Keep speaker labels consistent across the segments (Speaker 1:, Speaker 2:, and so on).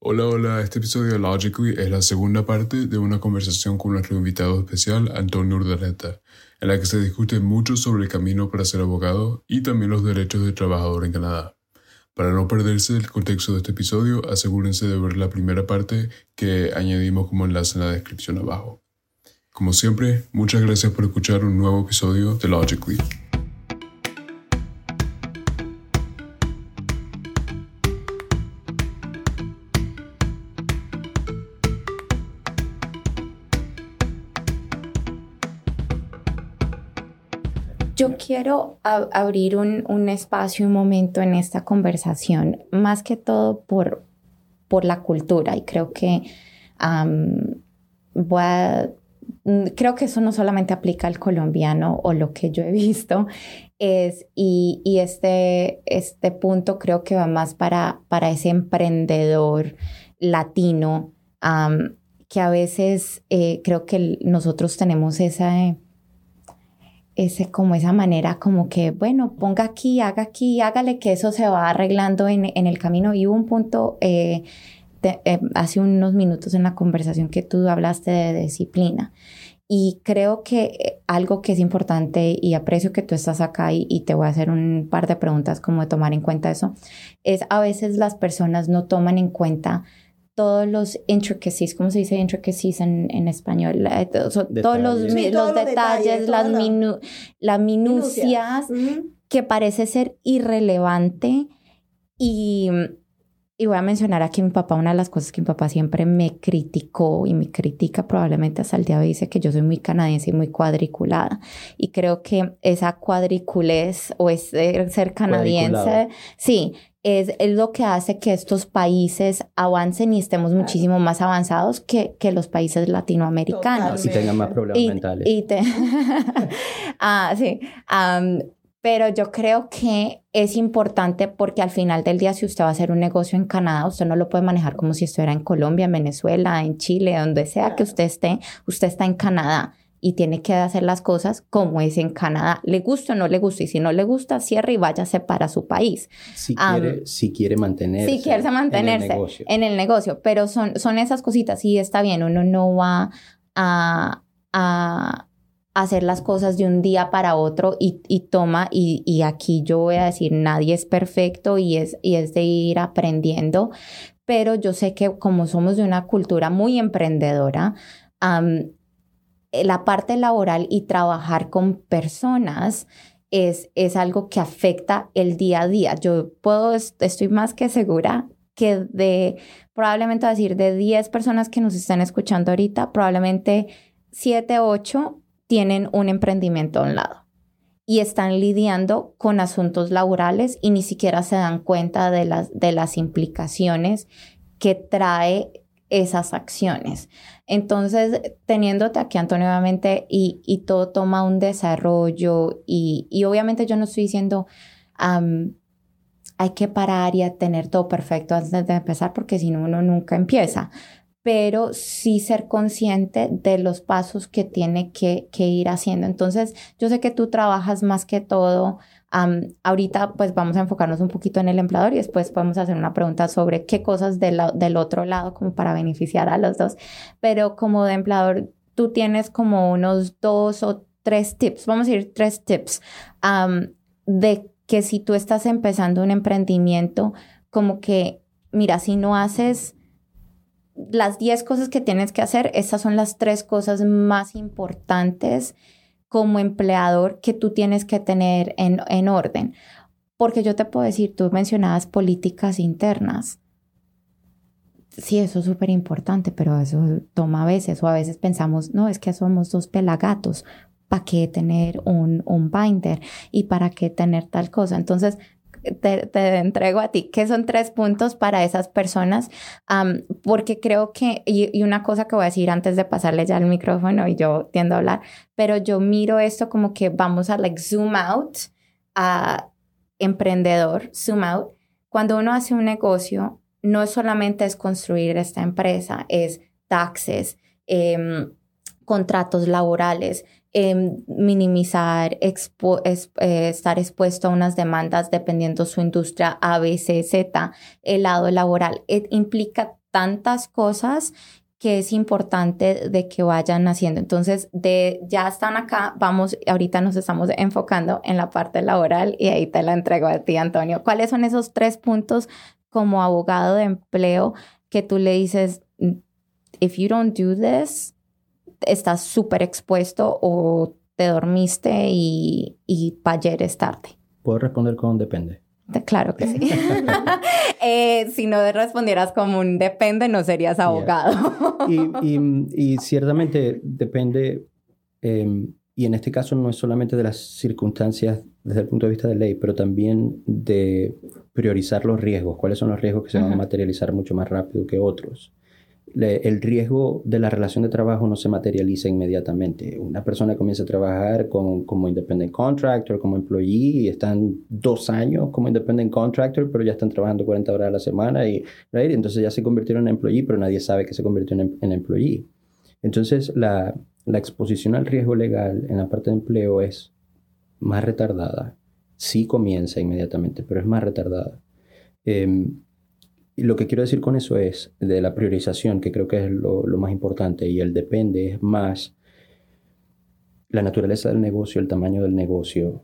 Speaker 1: Hola, hola, este episodio de Logically es la segunda parte de una conversación con nuestro invitado especial, Antonio Urdaneta, en la que se discute mucho sobre el camino para ser abogado y también los derechos del trabajador en Canadá. Para no perderse el contexto de este episodio, asegúrense de ver la primera parte que añadimos como enlace en la descripción abajo. Como siempre, muchas gracias por escuchar un nuevo episodio de Logically.
Speaker 2: Yo quiero abrir un espacio, un momento en esta conversación, más que todo por la cultura. Y creo que creo que eso no solamente aplica al colombiano o lo que yo he visto, y este punto creo que va más para ese emprendedor latino, que a veces creo que nosotros tenemos esa manera como que, bueno, ponga aquí, hágale que eso se va arreglando en el camino. Y hubo un punto hace unos minutos en la conversación que tú hablaste de disciplina. Y creo que algo que es importante, y aprecio que tú estás acá y te voy a hacer un par de preguntas como de tomar en cuenta eso, es a veces las personas no toman en cuenta todos los intricacies, ¿cómo se dice intricacies en español? Todos los detalles, las minucias, que parece ser irrelevante. Y voy a mencionar aquí a mi papá, una de las cosas que mi papá siempre me criticó y me critica probablemente hasta el día de hoy, dice que yo soy muy canadiense y muy cuadriculada. Y creo que esa cuadriculez o ese ser canadiense, sí, es lo que hace que estos países avancen y estemos muchísimo más avanzados que los países latinoamericanos.
Speaker 3: Y tengan más problemas mentales.
Speaker 2: Sí. Pero yo creo que es importante porque al final del día, si usted va a hacer un negocio en Canadá, usted no lo puede manejar como si estuviera en Colombia, en Venezuela, en Chile, donde sea que usted está en Canadá. Y tiene que hacer las cosas como es en Canadá. Le gusta o no le gusta. Y si no le gusta, cierre y váyase para su país.
Speaker 3: Si quiere mantenerse.
Speaker 2: Si quiere mantenerse en el negocio. Pero son esas cositas. Y está bien, uno no va a hacer las cosas de un día para otro y toma. Y aquí yo voy a decir, nadie es perfecto y es de ir aprendiendo. Pero yo sé que como somos de una cultura muy emprendedora, la parte laboral y trabajar con personas es algo que afecta el día a día. Estoy más que segura que probablemente decir de 10 personas que nos están escuchando ahorita, probablemente 7, 8 tienen un emprendimiento a un lado y están lidiando con asuntos laborales y ni siquiera se dan cuenta de las implicaciones que trae esas acciones. Entonces, teniéndote aquí, Antonio, obviamente, y todo toma un desarrollo y obviamente yo no estoy diciendo hay que parar y a tener todo perfecto antes de empezar, porque si no, uno nunca empieza. Pero sí ser consciente de los pasos que tiene que ir haciendo. Entonces, yo sé que tú trabajas más que todo. Ahorita pues vamos a enfocarnos un poquito en el empleador y después podemos hacer una pregunta sobre qué cosas del otro lado como para beneficiar a los dos. Pero como de empleador, tú tienes como unos 2 o 3 tips, vamos a decir 3 tips, de que si tú estás empezando un emprendimiento, como que, mira, si no haces las 10 cosas que tienes que hacer, estas son las 3 cosas más importantes como empleador que tú tienes que tener en orden. Porque yo te puedo decir, tú mencionabas políticas internas. Sí, eso es súper importante, pero eso toma a veces, o a veces pensamos, no, es que somos 2 pelagatos. ¿Para qué tener un binder? ¿Y para qué tener tal cosa? Entonces, te entrego a ti. ¿Qué son 3 puntos para esas personas? Porque creo que, y una cosa que voy a decir antes de pasarle ya el micrófono, y yo tiendo a hablar, pero yo miro esto como que vamos a zoom out, a emprendedor, zoom out. Cuando uno hace un negocio, no solamente es construir esta empresa, es taxes, contratos laborales, minimizar, estar expuesto a unas demandas dependiendo su industria A, B, C, Z, el lado laboral. Implica tantas cosas que es importante de que vayan haciendo. Entonces, ya están acá, ahorita nos estamos enfocando en la parte laboral y ahí te la entrego a ti, Antonio. ¿Cuáles son esos 3 puntos como abogado de empleo que tú le dices, if you don't do this, estás súper expuesto o te dormiste y para ayer es tarde?
Speaker 3: ¿Puedo responder con depende?
Speaker 2: Claro que sí. Si no respondieras como un depende, no serías abogado.
Speaker 3: Y ciertamente depende, y en este caso no es solamente de las circunstancias desde el punto de vista de ley, pero también de priorizar los riesgos. ¿Cuáles son los riesgos que se van a materializar mucho más rápido que otros? El riesgo de la relación de trabajo no se materializa inmediatamente. Una persona comienza a trabajar como independent contractor, como employee, y están 2 años como independent contractor, pero ya están trabajando 40 horas a la semana, right? Entonces ya se convirtieron en employee, pero nadie sabe que se convirtió en employee. Entonces la exposición al riesgo legal en la parte de empleo es más retardada. Sí comienza inmediatamente, pero es más retardada. Y lo que quiero decir con eso es de la priorización, que creo que es lo más importante, y el depende es más la naturaleza del negocio, el tamaño del negocio.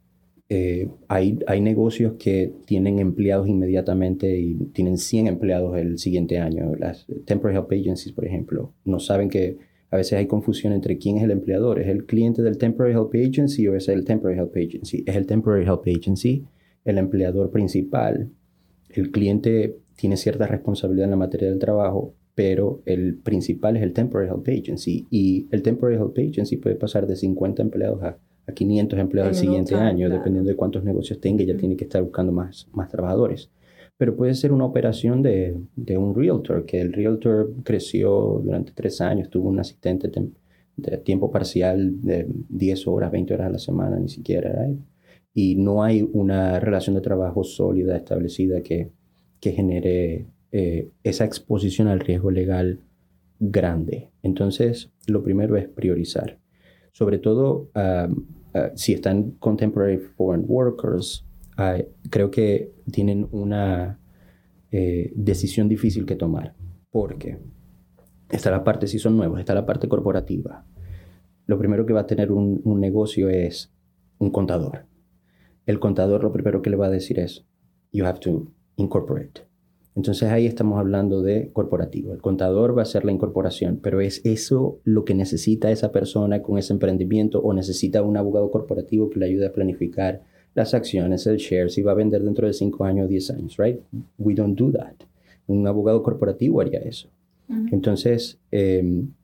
Speaker 3: Hay negocios que tienen empleados inmediatamente y tienen 100 empleados el siguiente año. Las temporary help agencies, por ejemplo, no saben que a veces hay confusión entre quién es el empleador. ¿Es el cliente del temporary help agency o es el temporary help agency? Es el temporary help agency el empleador principal. El cliente tiene cierta responsabilidad en la materia del trabajo, pero el principal es el temporary help agency, y el temporary help agency puede pasar de 50 empleados a 500 empleados el siguiente año, dependiendo de cuántos negocios tenga. Ya tiene que estar buscando más trabajadores. Pero puede ser una operación de un realtor, que el realtor creció durante 3 años, tuvo un asistente de tiempo parcial de 10 horas, 20 horas a la semana, ni siquiera, ¿right? Y no hay una relación de trabajo sólida, establecida, que genere esa exposición al riesgo legal grande. Entonces, lo primero es priorizar. Sobre todo, si están contemporary foreign workers, creo que tienen una decisión difícil que tomar, porque está la parte, si son nuevos, está la parte corporativa. Lo primero que va a tener un negocio es un contador. El contador lo primero que le va a decir es, you have to incorporate. Entonces ahí estamos hablando de corporativo. El contador va a hacer la incorporación, pero ¿es eso lo que necesita esa persona con ese emprendimiento, o necesita un abogado corporativo que le ayude a planificar las acciones, el share, si va a vender dentro de 5 años o 10 años, right? We don't do that. Un abogado corporativo haría eso. Uh-huh. Entonces, el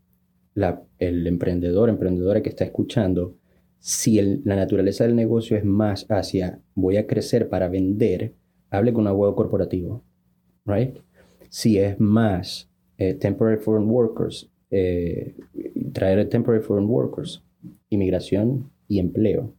Speaker 3: emprendedora que está escuchando, si la naturaleza del negocio es más hacia voy a crecer para vender, hable con un abogado corporativo, right? Si es más temporary foreign workers, traer temporary foreign workers, inmigración y empleo.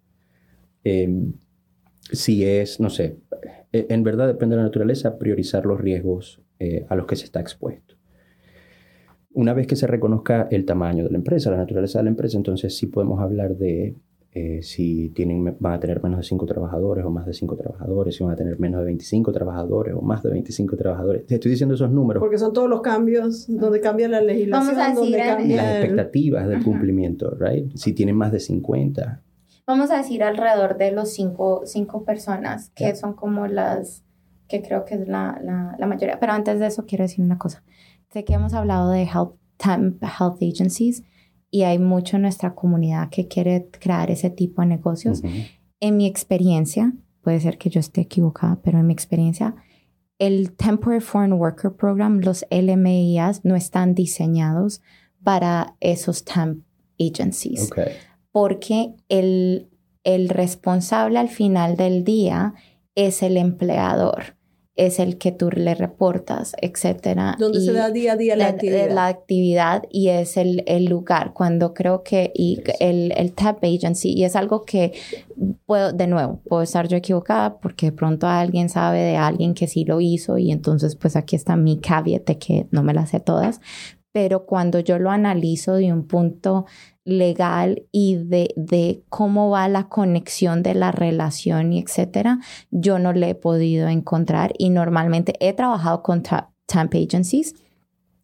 Speaker 3: Si es, no sé, en verdad depende de la naturaleza, priorizar los riesgos a los que se está expuesto. Una vez que se reconozca el tamaño de la empresa, la naturaleza de la empresa, entonces sí podemos hablar de si van a tener menos de 5 trabajadores o más de 5 trabajadores, si van a tener menos de 25 trabajadores o más de 25 trabajadores. Te estoy diciendo esos números.
Speaker 4: Porque son todos los cambios donde cambia la legislación, donde cambia
Speaker 3: las expectativas del cumplimiento, right? Si tienen más de 50.
Speaker 2: Vamos a decir alrededor de los 5 personas, que son como las que creo que es la mayoría. Pero antes de eso quiero decir una cosa. Sé que hemos hablado de health agencies, y hay mucho en nuestra comunidad que quiere crear ese tipo de negocios. Uh-huh. En mi experiencia, puede ser que yo esté equivocada, pero en mi experiencia, el Temporary Foreign Worker Program, los LMIAs, no están diseñados para esos temp agencies. Okay. Porque el responsable al final del día es el empleador, es el que tú le reportas, etcétera.
Speaker 4: Donde se da día a día la actividad.
Speaker 2: La actividad, y es el lugar. Cuando creo que el temp agency, y es algo que puedo estar yo equivocada, porque de pronto alguien sabe de alguien que sí lo hizo, y entonces pues aquí está mi caveat de que no me las sé todas. Pero cuando yo lo analizo de un punto legal y de cómo va la conexión de la relación y etcétera, yo no le he podido encontrar, y normalmente he trabajado con temp agencies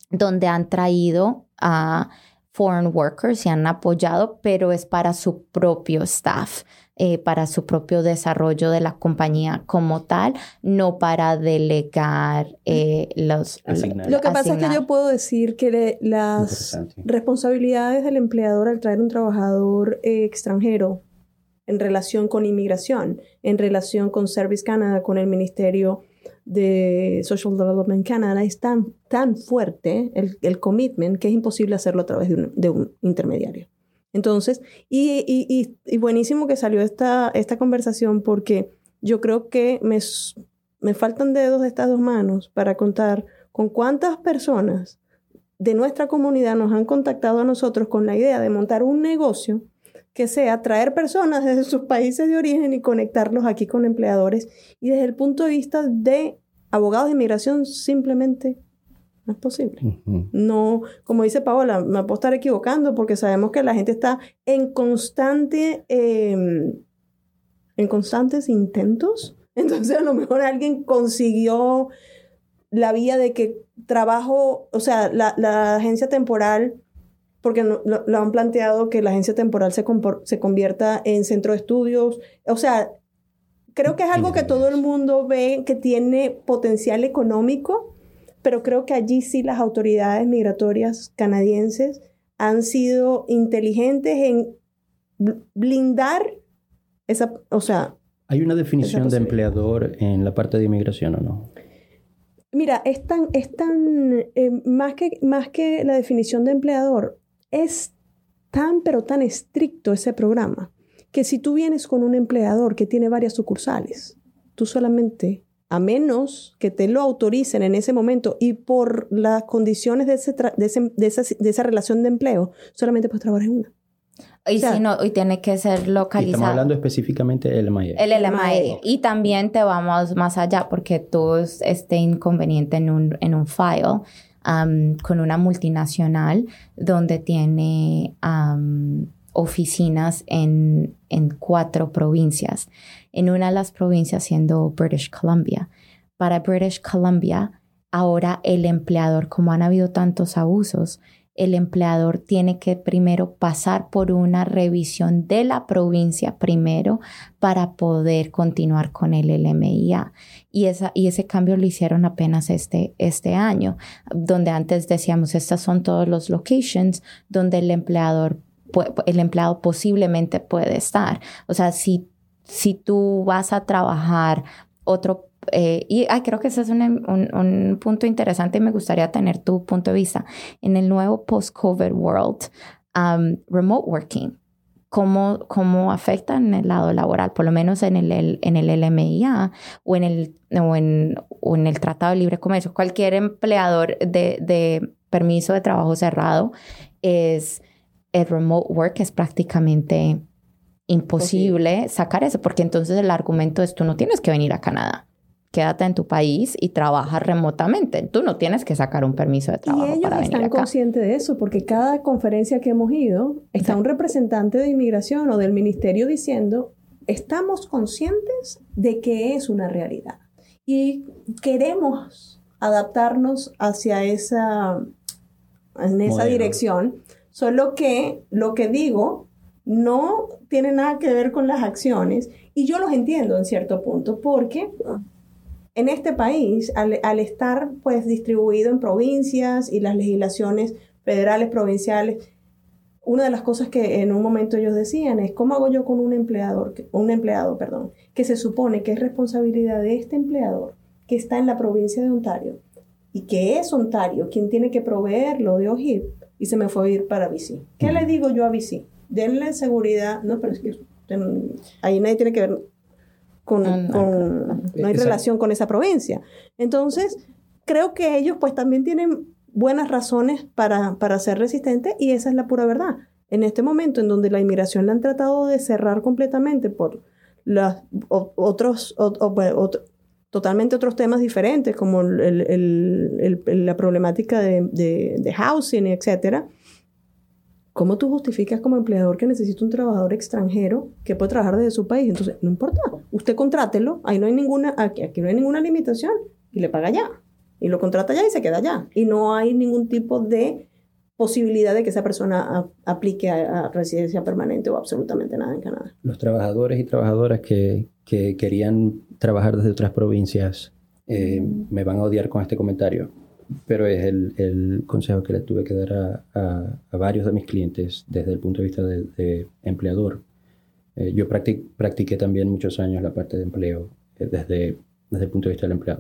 Speaker 2: donde han traído a foreign workers y han apoyado, pero es para su propio staff, para su propio desarrollo de la compañía como tal, no para delegar
Speaker 4: Lo que pasa es que yo puedo decir que las responsabilidades del empleador al traer un trabajador extranjero en relación con inmigración, en relación con Service Canada, con el Ministerio de Social Development Canada, es tan fuerte el commitment que es imposible hacerlo a través de un intermediario. Entonces, y buenísimo que salió esta conversación, porque yo creo que me faltan dedos de estas dos manos para contar con cuántas personas de nuestra comunidad nos han contactado a nosotros con la idea de montar un negocio que sea traer personas desde sus países de origen y conectarlos aquí con empleadores. Y desde el punto de vista de abogados de inmigración, simplemente no es posible. Uh-huh. No, como dice Paola, me puedo estar equivocando porque sabemos que la gente está en constantes intentos. Entonces, a lo mejor alguien consiguió la vía de que trabajo, o sea, la agencia temporal, porque lo han planteado que la agencia temporal se convierta en centro de estudios. O sea, creo que es algo que todo el mundo ve que tiene potencial económico, pero creo que allí sí las autoridades migratorias canadienses han sido inteligentes en blindar esa, o sea...
Speaker 3: ¿Hay una definición de empleador en la parte de inmigración o no?
Speaker 4: Mira, más que la definición de empleador, es pero tan estricto ese programa que si tú vienes con un empleador que tiene varias sucursales, tú solamente, a menos que te lo autoricen en ese momento y por las condiciones de esa relación de empleo, solamente puedes trabajar en una.
Speaker 2: Y si no, y tiene que ser localizado.
Speaker 3: Estamos hablando específicamente del LMIA.
Speaker 2: El LMIA. Y también te vamos más allá porque tú este inconveniente en un file con una multinacional donde tiene oficinas en 4 provincias. En una de las provincias siendo British Columbia. Para British Columbia, ahora el empleador, como han habido tantos abusos, el empleador tiene que primero pasar por una revisión de la provincia primero para poder continuar con el LMIA. Y ese cambio lo hicieron apenas este año, donde antes decíamos, estas son todos los locations donde el empleado posiblemente puede estar. O sea, si tú vas a trabajar otro creo que ese es un punto interesante y me gustaría tener tu punto de vista. En el nuevo post-COVID world, remote working, ¿cómo afecta en el lado laboral? Por lo menos en el LMIA o en el Tratado de Libre Comercio. Cualquier empleador de permiso de trabajo cerrado el remote work es prácticamente imposible sacar eso, porque entonces el argumento es tú no tienes que venir a Canadá. Quédate en tu país y trabaja remotamente. Tú no tienes que sacar un permiso de trabajo para venir acá.
Speaker 4: Y ellos están conscientes de eso, porque cada conferencia que hemos ido, está un representante de inmigración o del ministerio diciendo, estamos conscientes de que es una realidad. Y queremos adaptarnos hacia esa dirección. Solo que lo que digo no tiene nada que ver con las acciones. Y yo los entiendo en cierto punto, porque... En este país, al estar pues distribuido en provincias y las legislaciones federales, provinciales, una de las cosas que en un momento ellos decían es ¿cómo hago yo con un empleado, que se supone que es responsabilidad de este empleador que está en la provincia de Ontario y que es Ontario quien tiene que proveerlo de OHIP y se me fue a ir para BC? ¿Qué le digo yo a BC? Denle seguridad. No, pero es que ahí nadie tiene que ver... no hay relación con esa provincia. Entonces, creo que ellos pues también tienen buenas razones para ser resistentes y esa es la pura verdad. En este momento en donde la inmigración la han tratado de cerrar completamente por totalmente otros temas diferentes como la problemática de housing, etcétera. ¿Cómo tú justificas como empleador que necesita un trabajador extranjero que puede trabajar desde su país? Entonces, no importa. Usted contrátelo. Aquí no hay ninguna limitación. Y le paga ya. y lo contrata allá y se queda allá. Y no hay ningún tipo de posibilidad de que esa persona aplique a residencia permanente o absolutamente nada en Canadá.
Speaker 3: Los trabajadores y trabajadoras que querían trabajar desde otras provincias me van a odiar con este comentario, pero es el consejo que le tuve que dar a varios de mis clientes desde el punto de vista de empleador. Yo practiqué también muchos años la parte de empleo desde el punto de vista del empleado.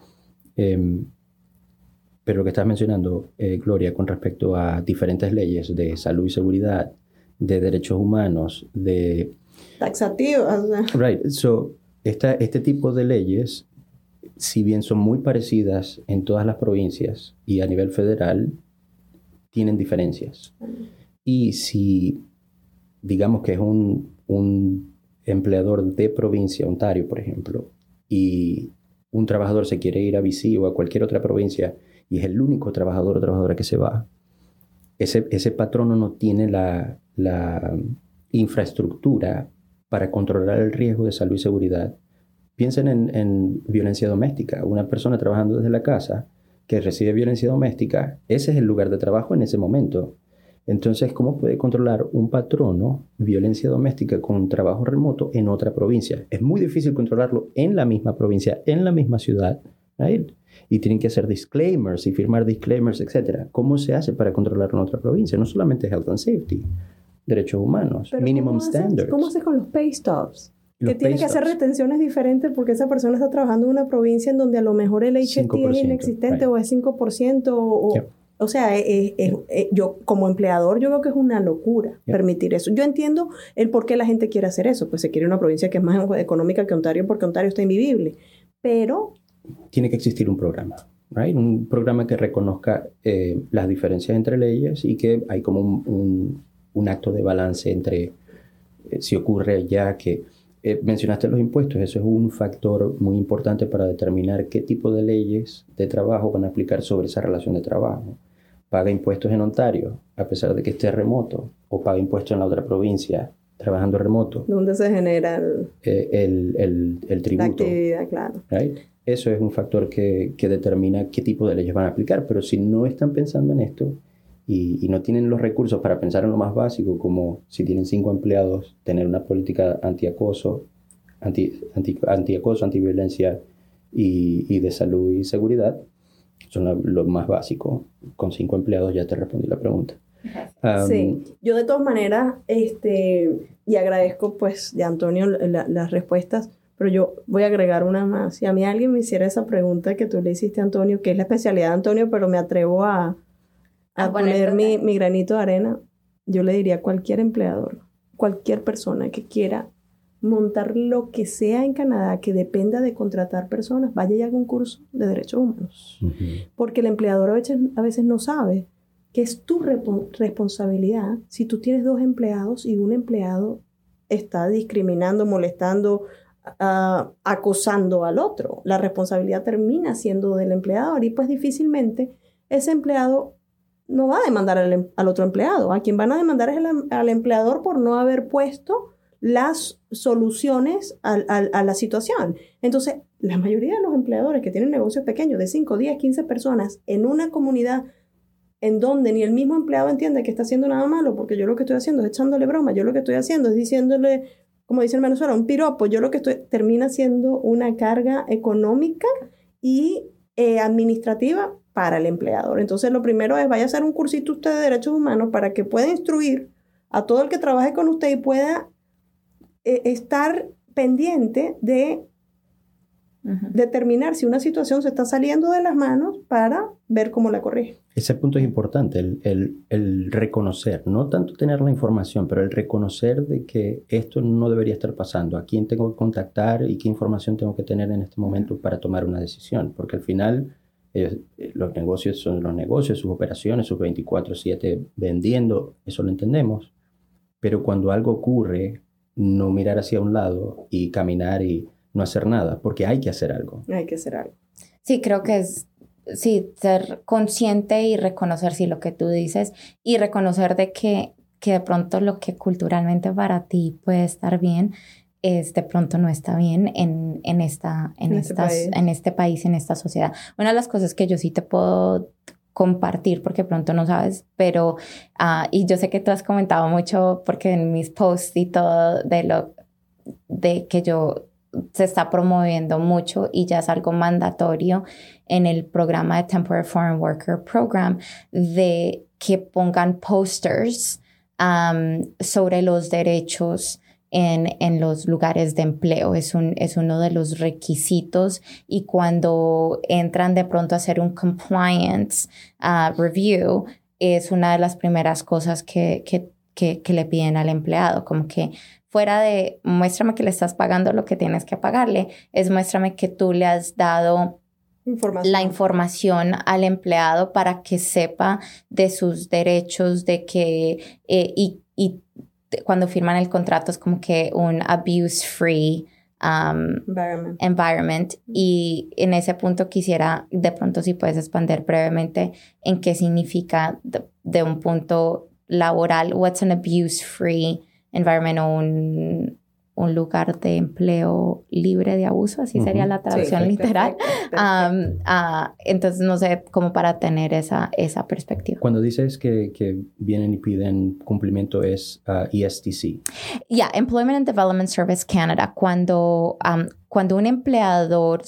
Speaker 3: Pero lo que estás mencionando, Gloria, con respecto a diferentes leyes de salud y seguridad, de derechos humanos, de...
Speaker 4: taxativas.
Speaker 3: Right. So, este tipo de leyes, si bien son muy parecidas en todas las provincias y a nivel federal, tienen diferencias. Y si, digamos que es un empleador de provincia, Ontario, por ejemplo, y un trabajador se quiere ir a BC o a cualquier otra provincia y es el único trabajador o trabajadora que se va, ese patrono no tiene la infraestructura para controlar el riesgo de salud y seguridad. Piensen en violencia doméstica. Una persona trabajando desde la casa que recibe violencia doméstica, ese es el lugar de trabajo en ese momento. Entonces, ¿cómo puede controlar un patrono violencia doméstica con un trabajo remoto en otra provincia? Es muy difícil controlarlo en la misma provincia, en la misma ciudad, right? Y tienen que hacer disclaimers y firmar disclaimers, etc. ¿Cómo se hace para controlarlo en otra provincia? No solamente health and safety, derechos humanos, minimum standards.
Speaker 4: ¿Cómo haces con los pay stubs? Que tiene que hacer retenciones diferentes porque esa persona está trabajando en una provincia en donde a lo mejor el HST es inexistente, right, o es 5% o... Yep. O sea, yo como empleador yo veo que es una locura permitir eso. Yo entiendo el por qué la gente quiere hacer eso. Pues se quiere una provincia que es más económica que Ontario porque Ontario está invivible. Pero...
Speaker 3: tiene que existir un programa, right? Un programa que reconozca las diferencias entre leyes y que hay como un acto de balance entre si ocurre ya que... mencionaste los impuestos. Eso es un factor muy importante para determinar qué tipo de leyes de trabajo van a aplicar sobre esa relación de trabajo. Paga impuestos en Ontario, a pesar de que esté remoto, o paga impuestos en la otra provincia, trabajando remoto.
Speaker 4: ¿Dónde se genera
Speaker 3: el tributo?
Speaker 4: La actividad, claro.
Speaker 3: Right? Eso es un factor que determina qué tipo de leyes van a aplicar, pero si no están pensando en esto y no tienen los recursos para pensar en lo más básico, como si tienen 5 empleados, tener una política antiacoso, antiviolencia y de salud y seguridad, son lo más básico. Con 5 empleados ya te respondí la pregunta.
Speaker 4: Sí, yo de todas maneras, y agradezco pues de Antonio las respuestas, pero yo voy a agregar una más. Si a mí alguien me hiciera esa pregunta que tú le hiciste a Antonio, que es la especialidad de Antonio, pero me atrevo a poner mi granito de arena, yo le diría a cualquier empleador, cualquier persona que quiera montar lo que sea en Canadá, que dependa de contratar personas, vaya y haga un curso de derechos humanos. Uh-huh. Porque el empleador a veces no sabe que es tu responsabilidad si tú tienes 2 empleados y un empleado está discriminando, molestando, acosando al otro. La responsabilidad termina siendo del empleador y pues difícilmente ese empleado no va a demandar al otro empleado. A quien van a demandar es al empleador por no haber puesto las soluciones a la situación. Entonces, la mayoría de los empleadores que tienen negocios pequeños de 5, 10, 15 personas en una comunidad en donde ni el mismo empleado entiende que está haciendo nada malo, porque yo lo que estoy haciendo es echándole broma, yo lo que estoy haciendo es diciéndole, como dicen en Venezuela, un piropo, yo lo que termina siendo una carga económica y administrativa para el empleador. Entonces, lo primero es, vaya a hacer un cursito usted de derechos humanos para que pueda instruir a todo el que trabaje con usted y pueda estar pendiente de determinar si una situación se está saliendo de las manos para ver cómo la corrige.
Speaker 3: Ese punto es importante, el reconocer, no tanto tener la información, pero el reconocer de que esto no debería estar pasando, a quién tengo que contactar y qué información tengo que tener en este momento para tomar una decisión, porque al final los negocios son los negocios, sus operaciones, sus 24/7 vendiendo, eso lo entendemos, pero cuando algo ocurre, no mirar hacia un lado y caminar y no hacer nada, porque hay que hacer algo.
Speaker 4: Hay que hacer algo.
Speaker 2: Sí, creo que es ser consciente y reconocer lo que tú dices y reconocer de que de pronto lo que culturalmente para ti puede estar bien, de pronto no está bien en este país, en esta sociedad. Una de las cosas que yo sí te puedo compartir, porque pronto no sabes, pero, y yo sé que tú has comentado mucho, porque en mis posts y todo, de que se está promoviendo mucho y ya es algo mandatorio en el programa de Temporary Foreign Worker Program, de que pongan posters sobre los derechos en los lugares de empleo. Es uno de los requisitos, y cuando entran de pronto a hacer un compliance review, es una de las primeras cosas que le piden al empleado, como que fuera de muéstrame que le estás pagando lo que tienes que pagarle, es muéstrame que tú le has dado la información al empleado para que sepa de sus derechos, de que y cuando firman el contrato es como que un abuse-free environment. Y en ese punto quisiera de pronto si puedes expandir brevemente en qué significa de un punto laboral, what's an abuse-free environment, o un lugar de empleo libre de abuso, así sería la traducción literal. Entonces, no sé, como para tener esa perspectiva.
Speaker 3: Cuando dices que vienen y piden cumplimiento, es ESTC.
Speaker 2: Employment and Development Service Canada. Cuando un empleador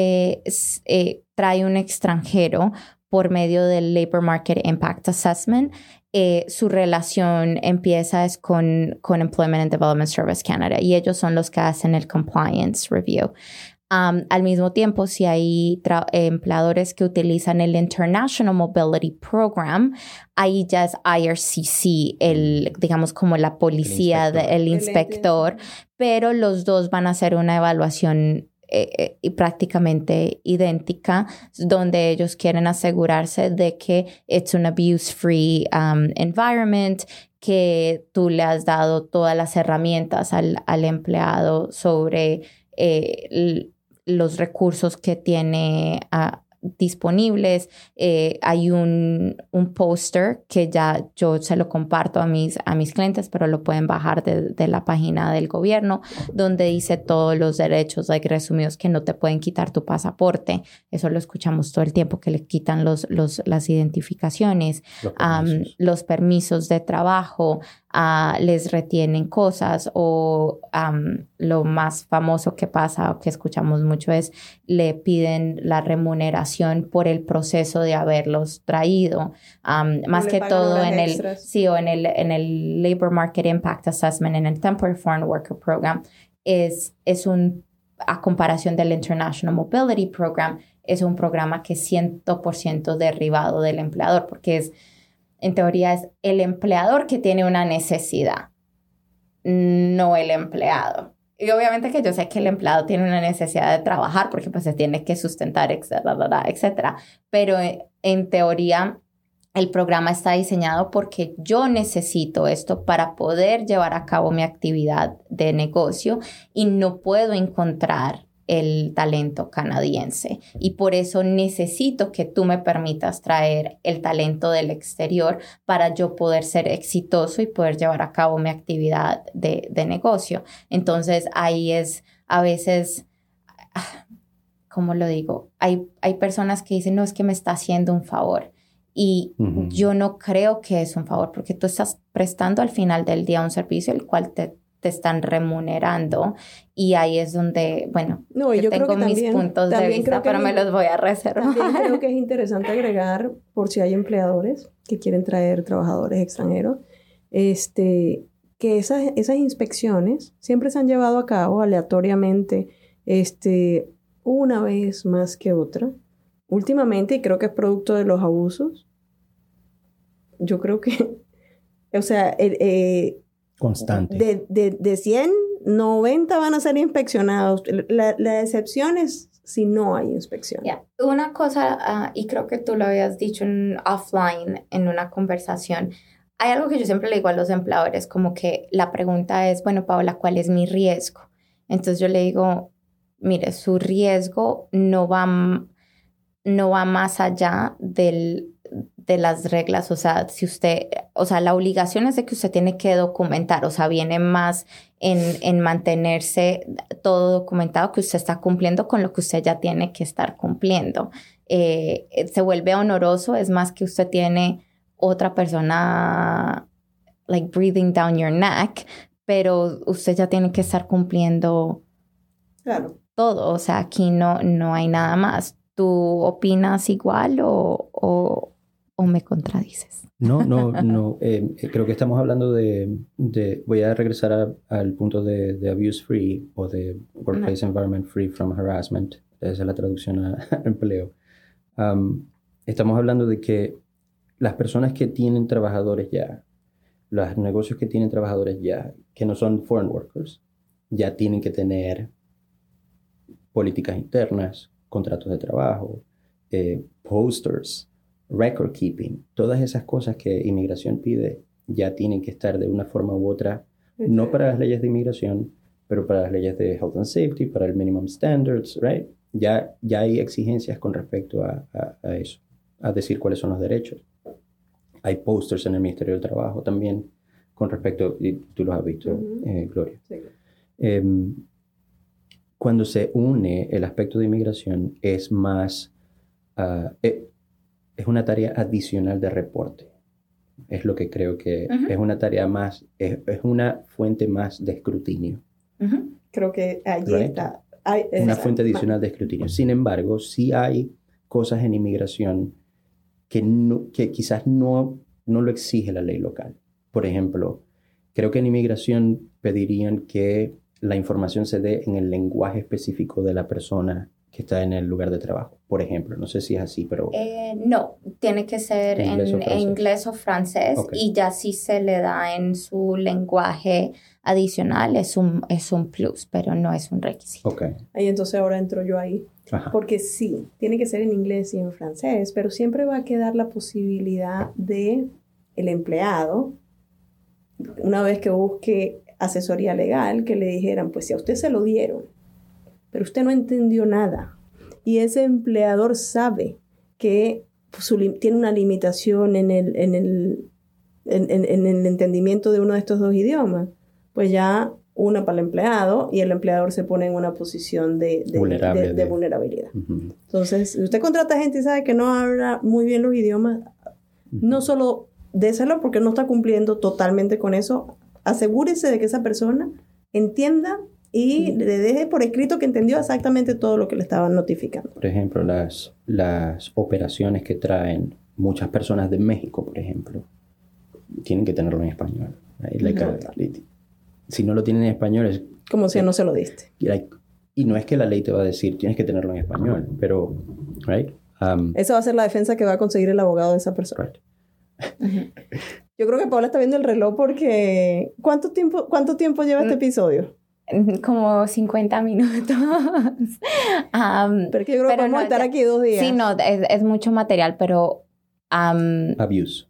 Speaker 2: trae un extranjero por medio del Labor Market Impact Assessment, su relación empieza con Employment and Development Service Canada, y ellos son los que hacen el compliance review. Al mismo tiempo, si hay empleadores que utilizan el International Mobility Program, ahí ya es IRCC, digamos como la policía, el inspector, pero los dos van a hacer una evaluación y prácticamente idéntica, donde ellos quieren asegurarse de que it's an abuse-free environment, que tú le has dado todas las herramientas al empleado sobre los recursos que tiene disponibles. Hay un póster que ya yo se lo comparto a mis clientes, pero lo pueden bajar de la página del gobierno, donde dice todos los derechos resumidos, que no te pueden quitar tu pasaporte. Eso lo escuchamos todo el tiempo, que le quitan las identificaciones, los permisos de trabajo, les retienen cosas, o lo más famoso que pasa o que escuchamos mucho es le piden la remuneración por el proceso de haberlos traído, más que todo en el Labor Market Impact Assessment, en el Temporary Foreign Worker Program, a comparación del International Mobility Program, es un programa que es 100% derivado del empleador, porque en teoría es el empleador que tiene una necesidad, no el empleado. Y obviamente que yo sé que el empleado tiene una necesidad de trabajar porque pues se tiene que sustentar, etcétera. Pero en teoría el programa está diseñado porque yo necesito esto para poder llevar a cabo mi actividad de negocio, y no puedo encontrar el talento canadiense, y por eso necesito que tú me permitas traer el talento del exterior para yo poder ser exitoso y poder llevar a cabo mi actividad de negocio. Entonces ahí es a veces, ¿cómo lo digo? Hay personas que dicen, no, es que me está haciendo un favor, y yo no creo que es un favor, porque tú estás prestando al final del día un servicio el cual te están remunerando, y ahí es donde, bueno, yo tengo mis puntos de vista, pero me los voy a reservar.
Speaker 4: También creo que es interesante agregar, por si hay empleadores que quieren traer trabajadores extranjeros, que esas inspecciones siempre se han llevado a cabo aleatoriamente, una vez más que otra. Últimamente, y creo que es producto de los abusos, yo creo que,
Speaker 3: constante.
Speaker 4: De 100, 90 van a ser inspeccionados. La excepción es si no hay inspección.
Speaker 2: Una cosa, y creo que tú lo habías dicho offline en una conversación, hay algo que yo siempre le digo a los empleadores, como que la pregunta es, bueno, Paola, ¿cuál es mi riesgo? Entonces yo le digo, mire, su riesgo no va más allá de las reglas, o sea, la obligación es de que usted tiene que documentar, o sea, viene más en mantenerse todo documentado, que usted está cumpliendo con lo que usted ya tiene que estar cumpliendo. Se vuelve honoroso, es más que usted tiene otra persona, like, breathing down your neck, pero usted ya tiene que estar cumpliendo todo, o sea, aquí no hay nada más. ¿Tú opinas igual o me contradices?
Speaker 3: No. Creo que estamos hablando de voy a regresar al punto de abuse free o de workplace environment free from harassment. Esa es la traducción a empleo. Estamos hablando de que las personas que tienen trabajadores ya, los negocios que tienen trabajadores ya, que no son foreign workers, ya tienen que tener políticas internas, contratos de trabajo, posters, record keeping, todas esas cosas que inmigración pide ya tienen que estar de una forma u otra, no para las leyes de inmigración, pero para las leyes de health and safety, para el minimum standards, right? Ya hay exigencias con respecto a eso, a decir cuáles son los derechos. Hay posters en el Ministerio del Trabajo también con respecto, y tú los has visto, Gloria. Sí. Cuando se une el aspecto de inmigración es más, es una tarea adicional de reporte. Es lo que creo que es una tarea más, es una fuente más de escrutinio.
Speaker 4: Creo que allí está.
Speaker 3: Una fuente adicional de escrutinio. Sin embargo, sí hay cosas en inmigración que quizás no lo exige la ley local. Por ejemplo, creo que en inmigración pedirían que la información se dé en el lenguaje específico de la persona que está en el lugar de trabajo. Por ejemplo, no sé si es así, pero...
Speaker 2: No, tiene que ser en inglés o francés. Okay. Y ya si se le da en su lenguaje adicional es un plus, pero no es un requisito.
Speaker 3: Okay.
Speaker 4: Ahí entonces ahora entro yo ahí. Ajá. Porque sí, tiene que ser en inglés y en francés, pero siempre va a quedar la posibilidad de el empleado, una vez que busque asesoría legal, que le dijeran, pues si a usted se lo dieron, pero usted no entendió nada, y ese empleador sabe que tiene una limitación en el entendimiento de uno de estos dos idiomas, pues ya una para el empleado y el empleador se pone en una posición de vulnerabilidad. Uh-huh. Entonces, si usted contrata gente y sabe que no habla muy bien los idiomas, no solo déselo porque no está cumpliendo totalmente con eso, asegúrese de que esa persona entienda y le deje por escrito que entendió exactamente todo lo que le estaban notificando.
Speaker 3: Por ejemplo, las operaciones que traen muchas personas de México, por ejemplo, tienen que tenerlo en español. Si no lo tienen en español es...
Speaker 4: Como si no se lo diste.
Speaker 3: Y no es que la ley te va a decir, tienes que tenerlo en español, pero... Right?
Speaker 4: Esa va a ser la defensa que va a conseguir el abogado de esa persona. Right. Yo creo que Paula está viendo el reloj porque... ¿Cuánto tiempo lleva este episodio?
Speaker 2: Como 50 minutos.
Speaker 4: Pero que yo creo que podemos estar aquí 2 días.
Speaker 2: Sí, no, es mucho material, pero...
Speaker 3: Abuse.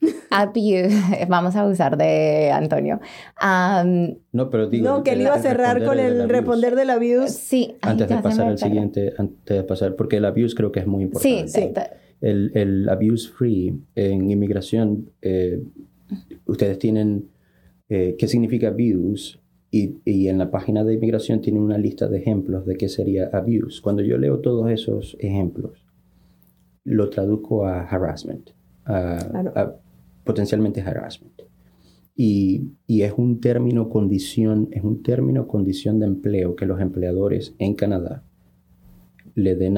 Speaker 2: Vamos a abusar de Antonio.
Speaker 3: No, pero digo...
Speaker 4: No, que él iba a cerrar con el responder del abuse.
Speaker 2: Sí.
Speaker 3: Antes de pasar al siguiente, porque el abuse creo que es muy importante.
Speaker 2: Sí.
Speaker 3: El abuse free en inmigración, ustedes tienen qué significa abuse y en la página de inmigración tienen una lista de ejemplos de qué sería abuse. Cuando yo leo todos esos ejemplos, lo traduzco a harassment, potencialmente harassment. Y es un término condición de empleo que los empleadores en Canadá le den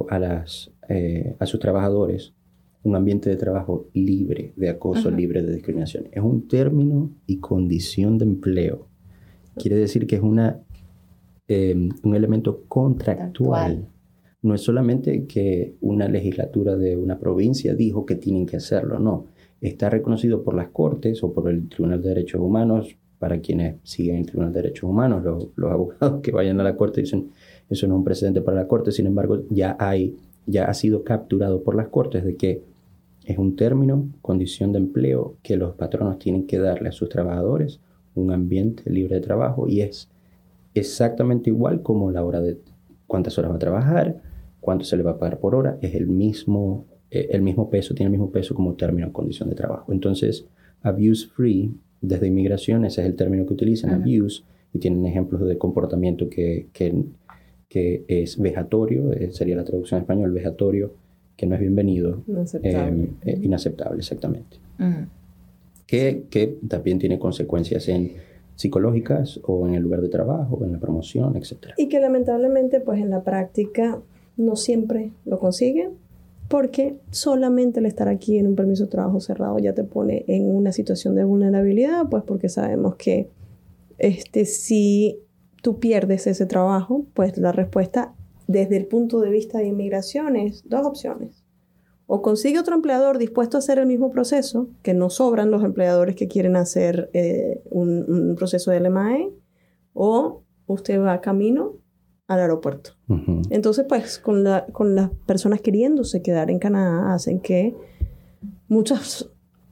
Speaker 3: a sus trabajadores un ambiente de trabajo libre de acoso, uh-huh, libre de discriminación. Es un término y condición de empleo. Quiere decir que es un elemento contractual. No es solamente que una legislatura de una provincia dijo que tienen que hacerlo, no. Está reconocido por las Cortes o por el Tribunal de Derechos Humanos. Para quienes siguen el Tribunal de Derechos Humanos, los abogados que vayan a la Corte dicen eso no es un precedente para la Corte. Sin embargo, ya ha sido capturado por las Cortes de que es un término, condición de empleo que los patronos tienen que darle a sus trabajadores un ambiente libre de trabajo, y es exactamente igual como la hora de cuántas horas va a trabajar, cuánto se le va a pagar por hora, es el mismo tiene el mismo peso como término o condición de trabajo. Entonces, abuse free, desde inmigración, ese es el término que utilizan, abuse, y tienen ejemplos de comportamiento que es vejatorio, sería la traducción en español, vejatorio, que no es bienvenido, inaceptable, exactamente. Que también tiene consecuencias psicológicas o en el lugar de trabajo, o en la promoción, etc.
Speaker 4: Y que lamentablemente, pues en la práctica no siempre lo consiguen, porque solamente el estar aquí en un permiso de trabajo cerrado ya te pone en una situación de vulnerabilidad, pues porque sabemos que si tú pierdes ese trabajo, pues la respuesta desde el punto de vista de inmigración es 2 opciones. O consigue otro empleador dispuesto a hacer el mismo proceso, que no sobran los empleadores que quieren hacer un proceso de LMAE, o usted va camino al aeropuerto. Entonces, pues, con las personas queriéndose quedar en Canadá, hacen que muchas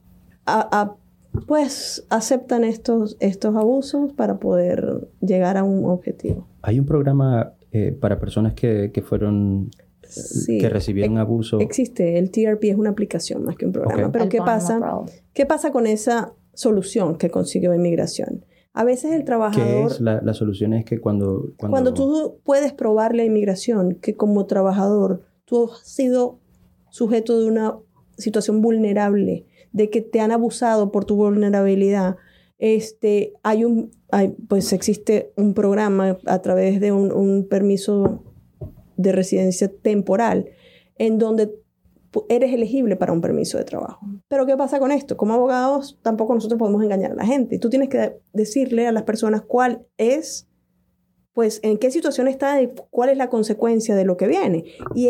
Speaker 4: pues aceptan estos abusos para poder llegar a un objetivo.
Speaker 3: Hay un programa para personas que fueron... Sí, que recibieron abuso.
Speaker 4: Existe, el TRP es una aplicación más que un programa. Pero ¿qué pasa con esa solución que consiguió inmigración? A veces el trabajador...
Speaker 3: ¿Qué es? La solución es que cuando
Speaker 4: tú puedes probarle a inmigración que como trabajador tú has sido sujeto de una situación vulnerable, de que te han abusado por tu vulnerabilidad, pues existe un programa a través de un permiso de residencia temporal, en donde eres elegible para un permiso de trabajo. Pero ¿qué pasa con esto? Como abogados, tampoco nosotros podemos engañar a la gente. Y tú tienes que decirle a las personas cuál es, pues, en qué situación está y cuál es la consecuencia de lo que viene.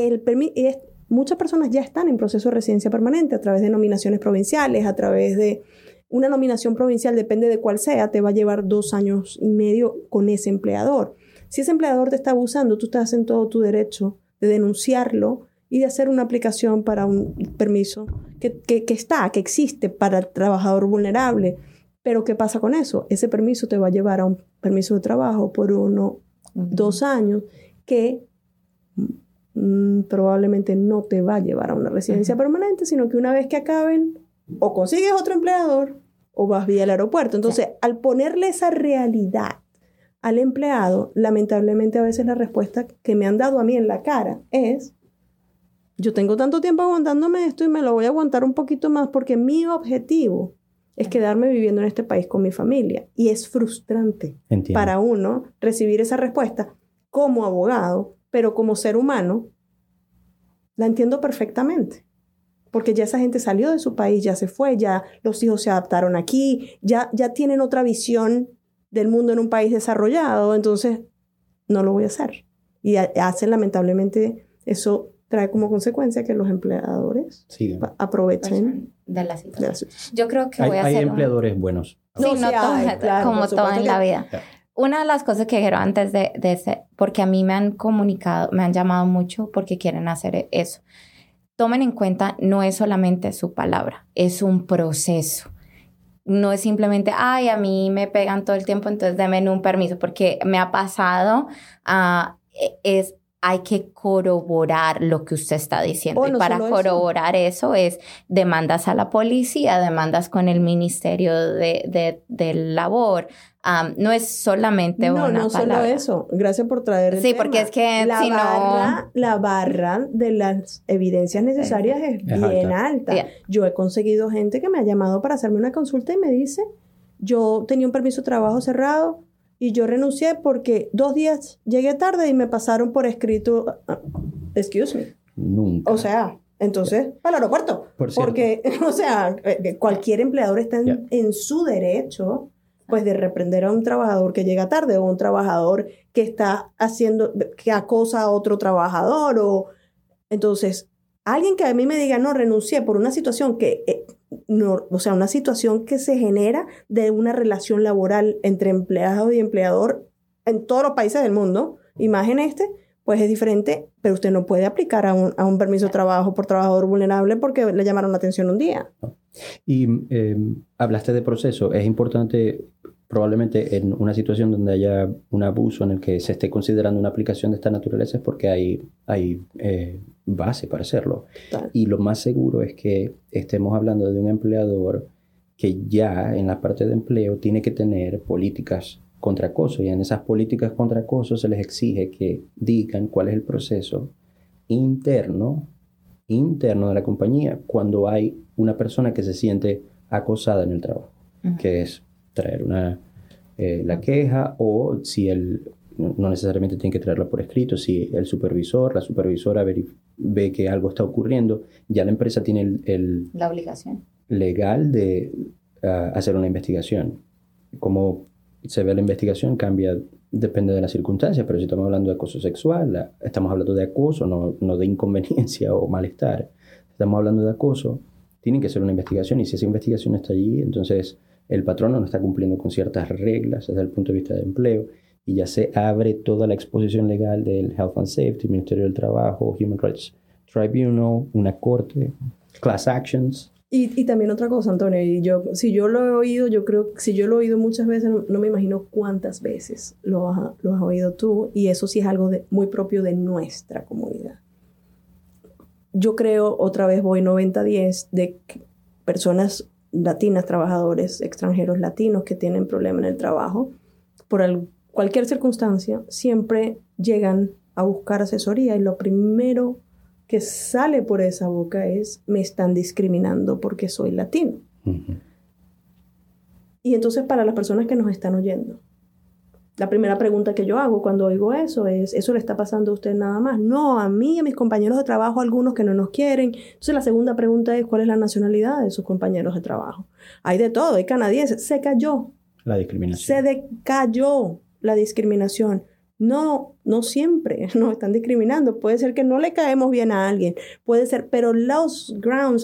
Speaker 4: Muchas personas ya están en proceso de residencia permanente a través de nominaciones provinciales, a través de una nominación provincial, depende de cuál sea, te va a llevar 2 años y medio con ese empleador. Si ese empleador te está abusando, tú estás en todo tu derecho de denunciarlo y de hacer una aplicación para un permiso que existe para el trabajador vulnerable. Pero ¿qué pasa con eso? Ese permiso te va a llevar a un permiso de trabajo por 2 años que probablemente no te va a llevar a una residencia permanente, sino que una vez que acaben, o consigues otro empleador o vas vía el aeropuerto. Entonces, al ponerle esa realidad al empleado, lamentablemente a veces la respuesta que me han dado a mí en la cara es: yo tengo tanto tiempo aguantándome esto y me lo voy a aguantar un poquito más porque mi objetivo es quedarme viviendo en este país con mi familia. Y es frustrante para uno recibir esa respuesta como abogado, pero como ser humano la entiendo perfectamente. Porque ya esa gente salió de su país, ya se fue, ya los hijos se adaptaron aquí, ya tienen otra visión del mundo en un país desarrollado, entonces no lo voy a hacer. Y hacen, lamentablemente, eso trae como consecuencia que los empleadores aprovechen
Speaker 2: de la situación. Yo creo que
Speaker 3: hay empleadores buenos.
Speaker 2: Sí, claro, como todo en la vida. Una de las cosas que quiero antes de porque a mí me han comunicado, me han llamado mucho porque quieren hacer eso. Tomen en cuenta, no es solamente su palabra, es un proceso. No es simplemente, a mí me pegan todo el tiempo, entonces denme un permiso, porque me ha pasado, hay que corroborar lo que usted está diciendo. Y para corroborar eso es demandas a la policía, demandas con el Ministerio de Labor. No es solamente una palabra. No solo
Speaker 4: eso. Gracias por traer el tema.
Speaker 2: Porque es que
Speaker 4: la barra de las evidencias necesarias es bien alta. Yeah. Yo he conseguido gente que me ha llamado para hacerme una consulta y me dice, yo tenía un permiso de trabajo cerrado y yo renuncié porque 2 días llegué tarde y me pasaron por escrito, excuse me.
Speaker 3: Nunca.
Speaker 4: O sea, entonces, para el aeropuerto. Porque, o sea, cualquier empleador está en su derecho, pues, de reprender a un trabajador que llega tarde o un trabajador que está que acosa a otro trabajador. Entonces, alguien que a mí me diga, no, renuncié por una situación una situación que se genera de una relación laboral entre empleado y empleador en todos los países del mundo, y más en pues es diferente, pero usted no puede aplicar a un permiso de trabajo por trabajador vulnerable porque le llamaron la atención un día.
Speaker 3: Y hablaste de proceso. Es importante probablemente en una situación donde haya un abuso en el que se esté considerando una aplicación de esta naturaleza es porque hay base para hacerlo. Claro. Y lo más seguro es que estemos hablando de un empleador que ya en la parte de empleo tiene que tener políticas contra acoso, y en esas políticas contra acoso se les exige que digan cuál es el proceso interno de la compañía cuando hay una persona que se siente acosada en el trabajo, que es traer la queja, o si no necesariamente tiene que traerla por escrito, si el supervisor, la supervisora ve que algo está ocurriendo, ya la empresa tiene
Speaker 2: la obligación
Speaker 3: legal de hacer una investigación. Cómo se ve la investigación depende de las circunstancias, pero si estamos hablando de acoso sexual, estamos hablando de acoso, no de inconveniencia o malestar. Estamos hablando de acoso, tienen que hacer una investigación, y si esa investigación está allí, entonces el patrono no está cumpliendo con ciertas reglas desde el punto de vista de empleo, y ya se abre toda la exposición legal del Health and Safety, Ministerio del Trabajo, Human Rights Tribunal, una corte, class actions.
Speaker 4: Y también otra cosa, Antonio, si yo lo he oído muchas veces, no me imagino cuántas veces lo has oído tú, y eso sí es algo muy propio de nuestra comunidad. Yo creo, otra vez voy 90-10, de personas latinas, trabajadores extranjeros latinos que tienen problemas en el trabajo, por cualquier circunstancia, siempre llegan a buscar asesoría, y lo primero que sale por esa boca es: me están discriminando porque soy latino. Uh-huh. Y entonces, para las personas que nos están oyendo, la primera pregunta que yo hago cuando oigo eso es: ¿eso le está pasando a usted nada más? No, a mí y a mis compañeros de trabajo, algunos que no nos quieren. Entonces, la segunda pregunta es: ¿cuál es la nacionalidad de sus compañeros de trabajo? Hay de todo, hay canadienses. Se cayó
Speaker 3: la discriminación.
Speaker 4: Se decayó la discriminación. No siempre nos están discriminando. Puede ser que no le caemos bien a alguien. Puede ser, pero los grounds,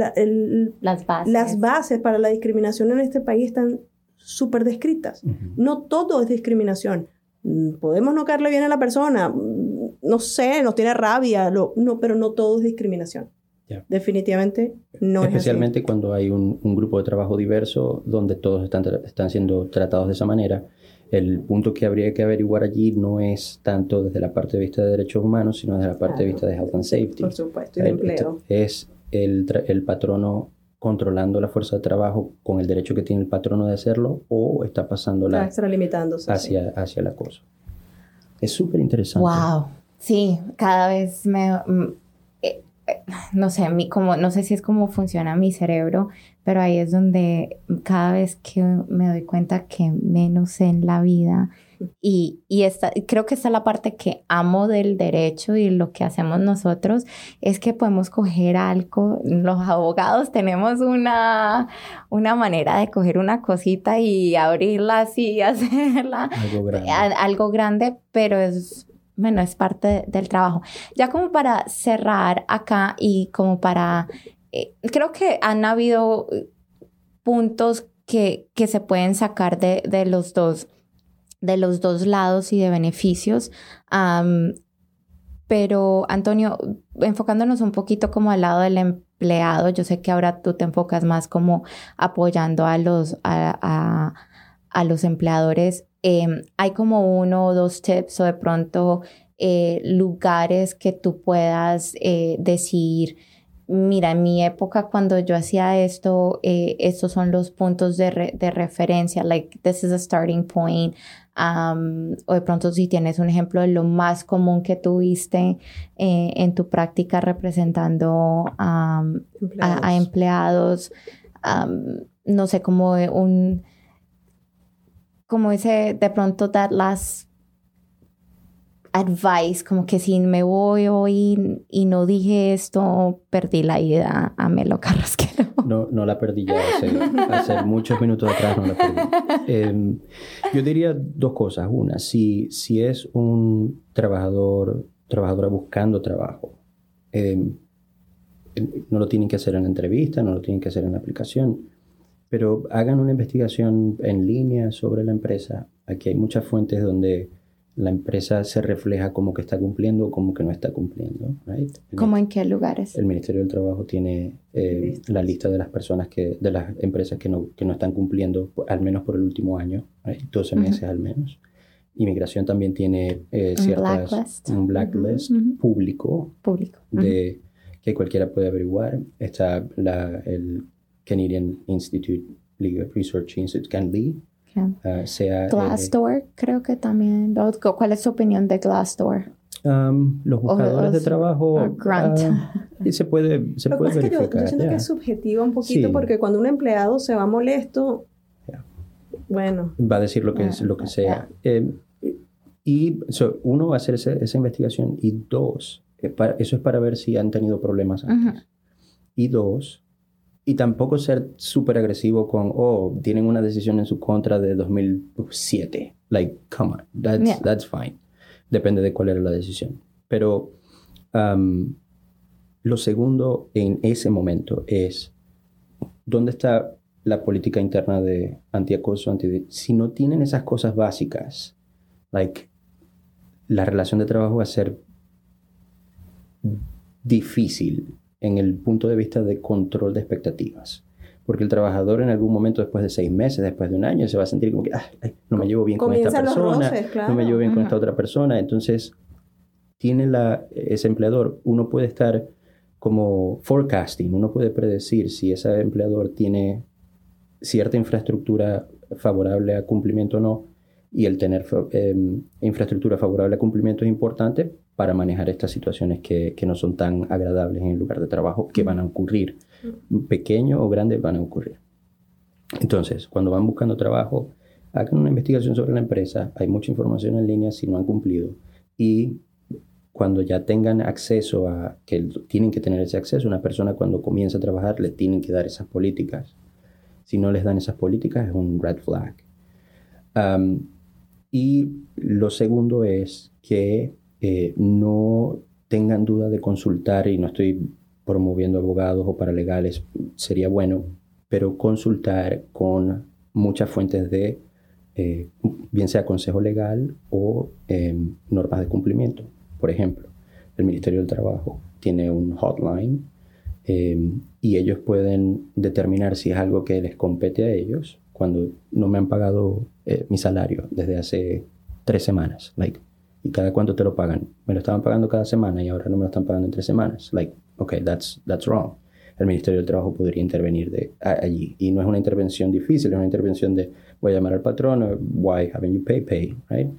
Speaker 4: las bases para la discriminación en este país están súper descritas. Uh-huh. No todo es discriminación. Podemos no caerle bien a la persona. No sé, nos tiene rabia. Pero no todo es discriminación. Yeah. Definitivamente no es así.
Speaker 3: Especialmente cuando hay un grupo de trabajo diverso donde todos están siendo tratados de esa manera. El punto que habría que averiguar allí no es tanto desde la parte de vista de derechos humanos, sino desde la parte de vista de health and safety.
Speaker 4: Por supuesto, y de empleo.
Speaker 3: Es el patrono controlando la fuerza de trabajo con el derecho que tiene el patrono de hacerlo, o está pasándola
Speaker 4: extralimitándose
Speaker 3: hacia el acoso. Es súper interesante.
Speaker 2: Wow. Sí, cada vez no sé, no sé si es cómo funciona mi cerebro, pero ahí es donde cada vez que me doy cuenta que menos sé en la vida, y creo que esta es la parte que amo del derecho y lo que hacemos nosotros, es que podemos coger algo. Los abogados tenemos una manera de coger una cosita y abrirla así y hacerla algo grande, pero es parte del trabajo. Ya como para cerrar acá, y como para... creo que han habido puntos que se pueden sacar de los dos lados y de beneficios. Pero, Antonio, enfocándonos un poquito como al lado del empleado, yo sé que ahora tú te enfocas más como apoyando a los empleadores. Hay como 1 o 2 tips, o de pronto lugares que tú puedas decir: mira, en mi época cuando yo hacía esto, estos son los puntos de referencia, like this is a starting point. O de pronto, si tienes un ejemplo de lo más común que tuviste en tu práctica representando a empleados, no sé, como ese, de pronto, that last advice, como que si me voy hoy y no dije esto, perdí la ida a Melo Carrasquero.
Speaker 3: No la perdí ya, hace muchos minutos atrás no la perdí. Yo diría 2 cosas. Una, si es un trabajadora buscando trabajo, no lo tienen que hacer en la entrevista, no lo tienen que hacer en la aplicación, pero hagan una investigación en línea sobre la empresa. Aquí hay muchas fuentes donde la empresa se refleja como que está cumpliendo o como que no está cumpliendo. Right?
Speaker 2: ¿Cómo en qué lugares?
Speaker 3: El Ministerio del Trabajo tiene la lista de las personas de las empresas que no están cumpliendo, al menos por el último año, right? 12 meses al menos. Inmigración también tiene un blacklist público de que cualquiera puede averiguar. Está el Canadian Institute Legal Research Institute, CanLE.
Speaker 2: Glassdoor, creo que también. ¿Cuál es su opinión de Glassdoor?
Speaker 3: Los buscadores de trabajo
Speaker 2: Grant.
Speaker 3: se puede verificar.
Speaker 4: Yo siento que es subjetivo un poquito porque cuando un empleado se va molesto, bueno,
Speaker 3: va a decir lo que sea. Uno va a hacer esa investigación y dos, eso es para ver si han tenido problemas antes. Y dos, y tampoco ser súper agresivo con, tienen una decisión en su contra de 2007. Like, come on, that's fine. Depende de cuál era la decisión. Pero lo segundo en ese momento es, ¿dónde está la política interna de antiacoso? Si no tienen esas cosas básicas, like, la relación de trabajo va a ser difícil en el punto de vista de control de expectativas. Porque el trabajador en algún momento, después de 6 meses, después de un año, se va a sentir como que no me llevo bien con esta persona, roces, claro. No me llevo bien con esta otra persona. Entonces, ese empleador, uno puede estar como forecasting, uno puede predecir si ese empleador tiene cierta infraestructura favorable a cumplimiento o no, y el tener infraestructura favorable a cumplimiento es importante para manejar estas situaciones que no son tan agradables en el lugar de trabajo, que van a ocurrir. Pequeño o grande van a ocurrir. Entonces, cuando van buscando trabajo, hagan una investigación sobre la empresa. Hay mucha información en línea si no han cumplido. Y cuando ya tengan acceso que tienen que tener ese acceso, una persona cuando comienza a trabajar le tienen que dar esas políticas. Si no les dan esas políticas es un red flag. Y lo segundo es que no tengan duda de consultar, y no estoy promoviendo abogados o paralegales, sería bueno, pero consultar con muchas fuentes de, bien sea consejo legal o normas de cumplimiento. Por ejemplo, el Ministerio del Trabajo tiene un hotline y ellos pueden determinar si es algo que les compete a ellos. Cuando no me han pagado mi salario desde hace 3 semanas, ¿y cada cuánto te lo pagan? Me lo estaban pagando cada semana y ahora no me lo están pagando en 3 semanas. Okay, that's wrong. El Ministerio del Trabajo podría intervenir allí. Y no es una intervención difícil, es una intervención de voy a llamar al patrón, why haven't you pay, right?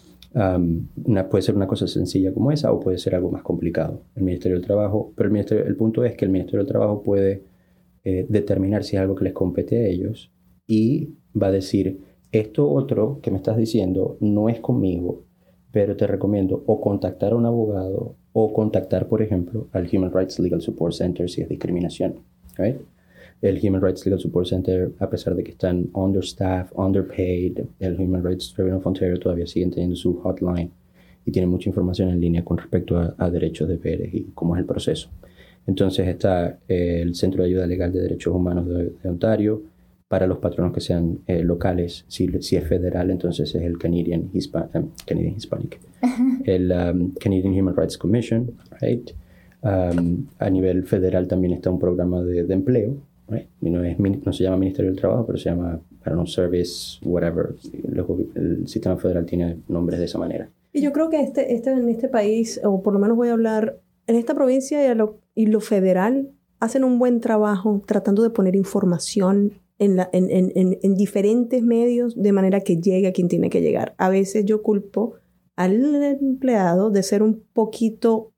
Speaker 3: Puede ser una cosa sencilla como esa o puede ser algo más complicado. El Ministerio del Trabajo, pero el punto es que el Ministerio del Trabajo puede determinar si es algo que les compete a ellos y va a decir, esto otro que me estás diciendo no es conmigo, pero te recomiendo o contactar a un abogado o contactar, por ejemplo, al Human Rights Legal Support Center si es discriminación. Right? El Human Rights Legal Support Center, a pesar de que están understaffed, underpaid, el Human Rights Tribunal of Ontario todavía siguen teniendo su hotline y tienen mucha información en línea con respecto a derechos de deberes y cómo es el proceso. Entonces está el Centro de Ayuda Legal de Derechos Humanos de Ontario, para los patronos que sean locales. Si es federal, entonces es el Canadian Hispanic. El Canadian Human Rights Commission, right? A nivel federal también está un programa de empleo, right? Y no se llama Ministerio del Trabajo, pero se llama, Service, whatever. El sistema federal tiene nombres de esa manera.
Speaker 4: Y yo creo que en este país, o por lo menos voy a hablar, en esta provincia y lo federal, hacen un buen trabajo tratando de poner información en diferentes medios de manera que llegue a quien tiene que llegar. A veces yo culpo al empleado de ser un poquito,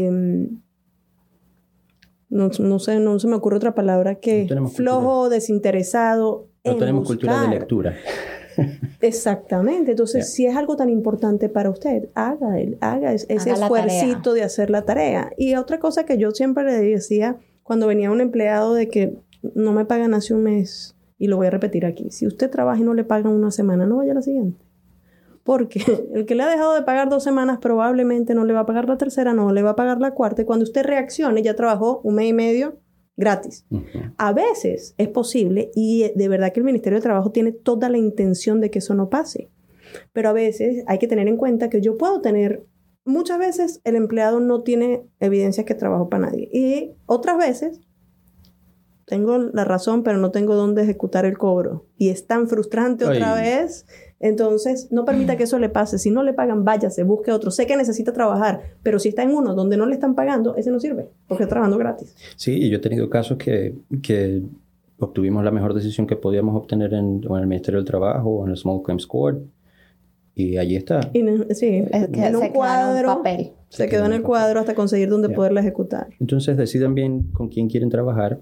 Speaker 4: no se me ocurre otra palabra que flojo, desinteresado.
Speaker 3: No tenemos cultura de lectura.
Speaker 4: Exactamente. Entonces, si es algo tan importante para usted, haga ese esfuercito de hacer la tarea. Y otra cosa que yo siempre le decía cuando venía un empleado de que no me pagan hace un mes, y lo voy a repetir aquí. Si usted trabaja y no le pagan una semana, no vaya a la siguiente. Porque el que le ha dejado de pagar 2 semanas probablemente no le va a pagar la tercera, no le va a pagar la cuarta. Y cuando usted reaccione, ya trabajó 1 mes y medio gratis. Uh-huh. A veces es posible y de verdad que el Ministerio de Trabajo tiene toda la intención de que eso no pase. Pero a veces hay que tener en cuenta que yo puedo tener, muchas veces el empleado no tiene evidencias que trabajo para nadie. Y otras veces tengo la razón, pero no tengo dónde ejecutar el cobro. Y es tan frustrante otra vez. Entonces, no permita que eso le pase. Si no le pagan, váyase, busque otro. Sé que necesita trabajar, pero si está en uno donde no le están pagando, ese no sirve, porque está trabajando gratis.
Speaker 3: Sí, y yo he tenido casos que obtuvimos la mejor decisión que podíamos obtener en el Ministerio del Trabajo o en el Small Claims Court. Y allí está.
Speaker 4: Sí, en un cuadro. Papel. Se quedó en el cuadro hasta conseguir dónde poderla ejecutar.
Speaker 3: Entonces, decidan bien con quién quieren trabajar.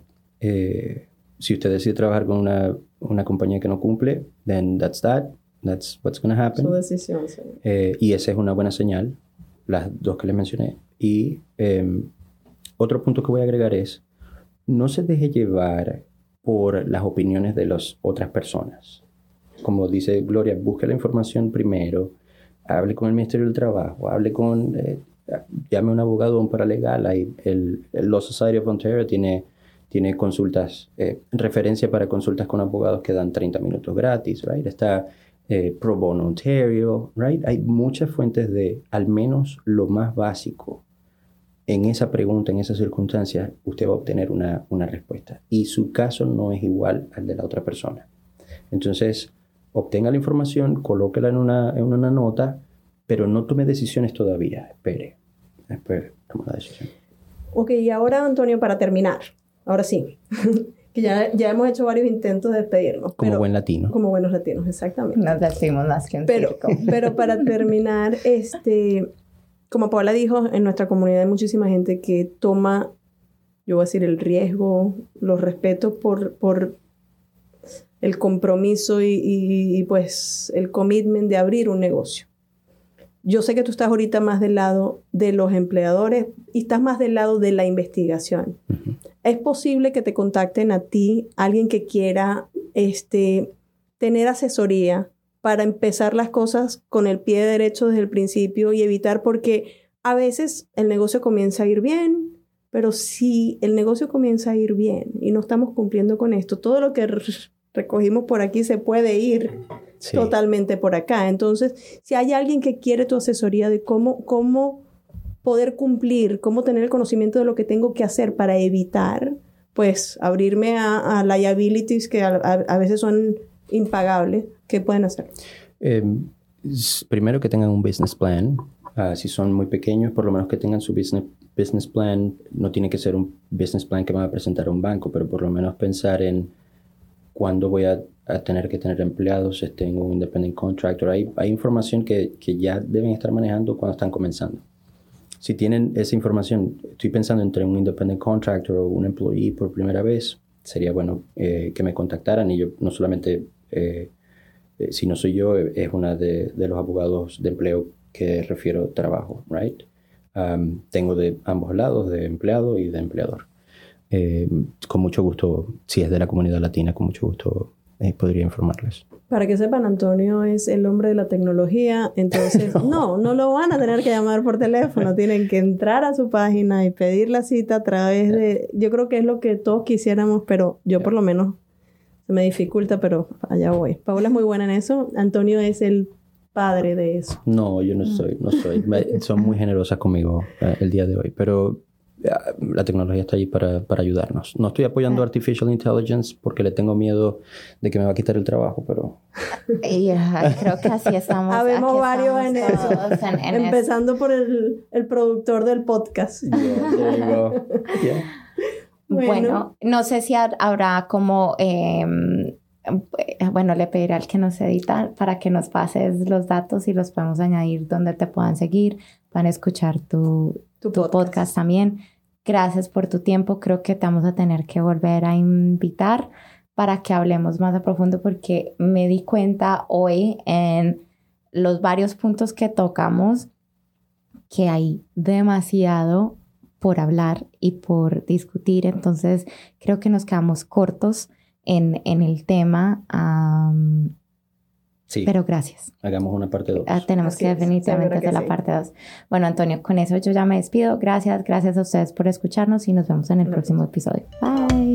Speaker 3: Si usted decide trabajar con una compañía que no cumple, then that's what's going to happen.
Speaker 4: Su decisión, sí.
Speaker 3: Y esa es una buena señal, las dos que les mencioné. Y otro punto que voy a agregar es, no se deje llevar por las opiniones de las otras personas. Como dice Gloria, busque la información primero, hable con el Ministerio del Trabajo, llame a un abogado o un paralegal. El Law Society of Ontario tiene consultas, referencia para consultas con abogados que dan 30 minutos gratis, right? Está Pro Bono Ontario, right? Hay muchas fuentes de, al menos lo más básico, en esa pregunta, en esas circunstancias, usted va a obtener una respuesta. Y su caso no es igual al de la otra persona. Entonces, obtenga la información, colóquela en una nota, pero no tome decisiones todavía. Espere, toma la decisión.
Speaker 4: Ok, y ahora, Antonio, para terminar, ahora sí, que ya hemos hecho varios intentos de despedirnos.
Speaker 3: Como buen latino.
Speaker 4: Como buenos latinos, exactamente.
Speaker 2: Nos decimos más que un circo.
Speaker 4: Pero para terminar, como Paola dijo, en nuestra comunidad hay muchísima gente que toma, yo voy a decir, el riesgo, los respetos por el compromiso y pues el commitment de abrir un negocio. Yo sé que tú estás ahorita más del lado de los empleadores y estás más del lado de la investigación. Uh-huh. Es posible que te contacten a ti, alguien que quiera tener asesoría para empezar las cosas con el pie derecho desde el principio y evitar, porque a veces el negocio comienza a ir bien, pero si el negocio comienza a ir bien y no estamos cumpliendo con esto, todo lo que recogimos por aquí se puede ir totalmente por acá. Entonces, si hay alguien que quiere tu asesoría de cómo poder cumplir, cómo tener el conocimiento de lo que tengo que hacer para evitar, pues, abrirme a liabilities que a veces son impagables, ¿qué pueden hacer?
Speaker 3: Primero que tengan un business plan. Si son muy pequeños, por lo menos que tengan su business plan. No tiene que ser un business plan que van a presentar a un banco, pero por lo menos pensar en cuándo voy a tener que tener empleados, si tengo un independent contractor. Hay información que ya deben estar manejando cuando están comenzando. Si tienen esa información, estoy pensando entre un independent contractor o un employee por primera vez, sería bueno que me contactaran y yo no solamente, si no soy yo, es una de los abogados de empleo que refiero trabajo, right? Tengo de ambos lados, de empleado y de empleador. Con mucho gusto, si es de la comunidad latina, con mucho gusto podría informarles.
Speaker 4: Para que sepan, Antonio es el hombre de la tecnología, entonces no lo van a tener que llamar por teléfono, tienen que entrar a su página y pedir la cita a través de... Yo creo que es lo que todos quisiéramos, pero yo por lo menos se me dificulta, pero allá voy. Paola es muy buena en eso, Antonio es el padre de eso.
Speaker 3: No, yo no soy. Son muy generosas conmigo el día de hoy, pero la tecnología está allí para ayudarnos. No estoy apoyando Artificial Intelligence porque le tengo miedo de que me va a quitar el trabao, pero...
Speaker 2: creo que así estamos.
Speaker 4: Habemos varios en eso. Empezando por el productor del podcast.
Speaker 3: Yeah, there you go. Yeah.
Speaker 2: Bueno, no sé si habrá como... le pediré al que nos edita para que nos pases los datos y los podemos añadir donde te puedan seguir, van a escuchar tu podcast también. Gracias por tu tiempo. Creo que te vamos a tener que volver a invitar para que hablemos más a profundo porque me di cuenta hoy en los varios puntos que tocamos que hay demasiado por hablar y por discutir. Entonces creo que nos quedamos cortos en el tema.
Speaker 3: Sí.
Speaker 2: Pero gracias.
Speaker 3: Hagamos una parte 2.
Speaker 2: Tenemos que definitivamente hacer la parte 2. Bueno, Antonio, con eso yo ya me despido. Gracias a ustedes por escucharnos y nos vemos en el próximo episodio. Bye.